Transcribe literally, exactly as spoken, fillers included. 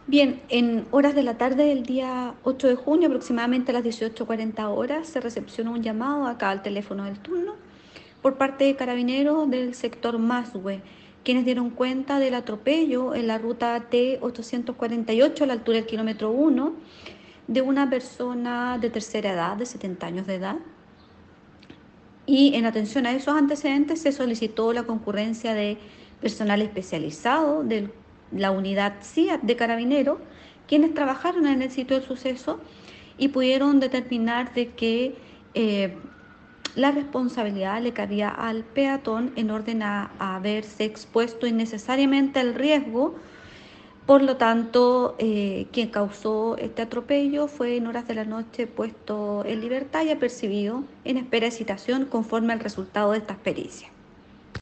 Bien, en horas de la tarde del día ocho de junio, aproximadamente a las dieciocho cuarenta horas, se recepcionó un llamado acá al teléfono del turno por parte de carabineros del sector Masue, quienes dieron cuenta del atropello en la ruta T ochocientos cuarenta y ocho a la altura del kilómetro uno de una persona de tercera edad, de setenta años de edad. Y en atención a esos antecedentes se solicitó la concurrencia de personal especializado de la unidad C I A T de Carabineros, quienes trabajaron en el sitio del suceso y pudieron determinar de que eh, la responsabilidad le cabía al peatón en orden a, a haberse expuesto innecesariamente al riesgo. Por lo tanto, eh, quien causó este atropello fue en horas de la noche puesto en libertad y apercibido en espera de citación conforme al resultado de estas pericias.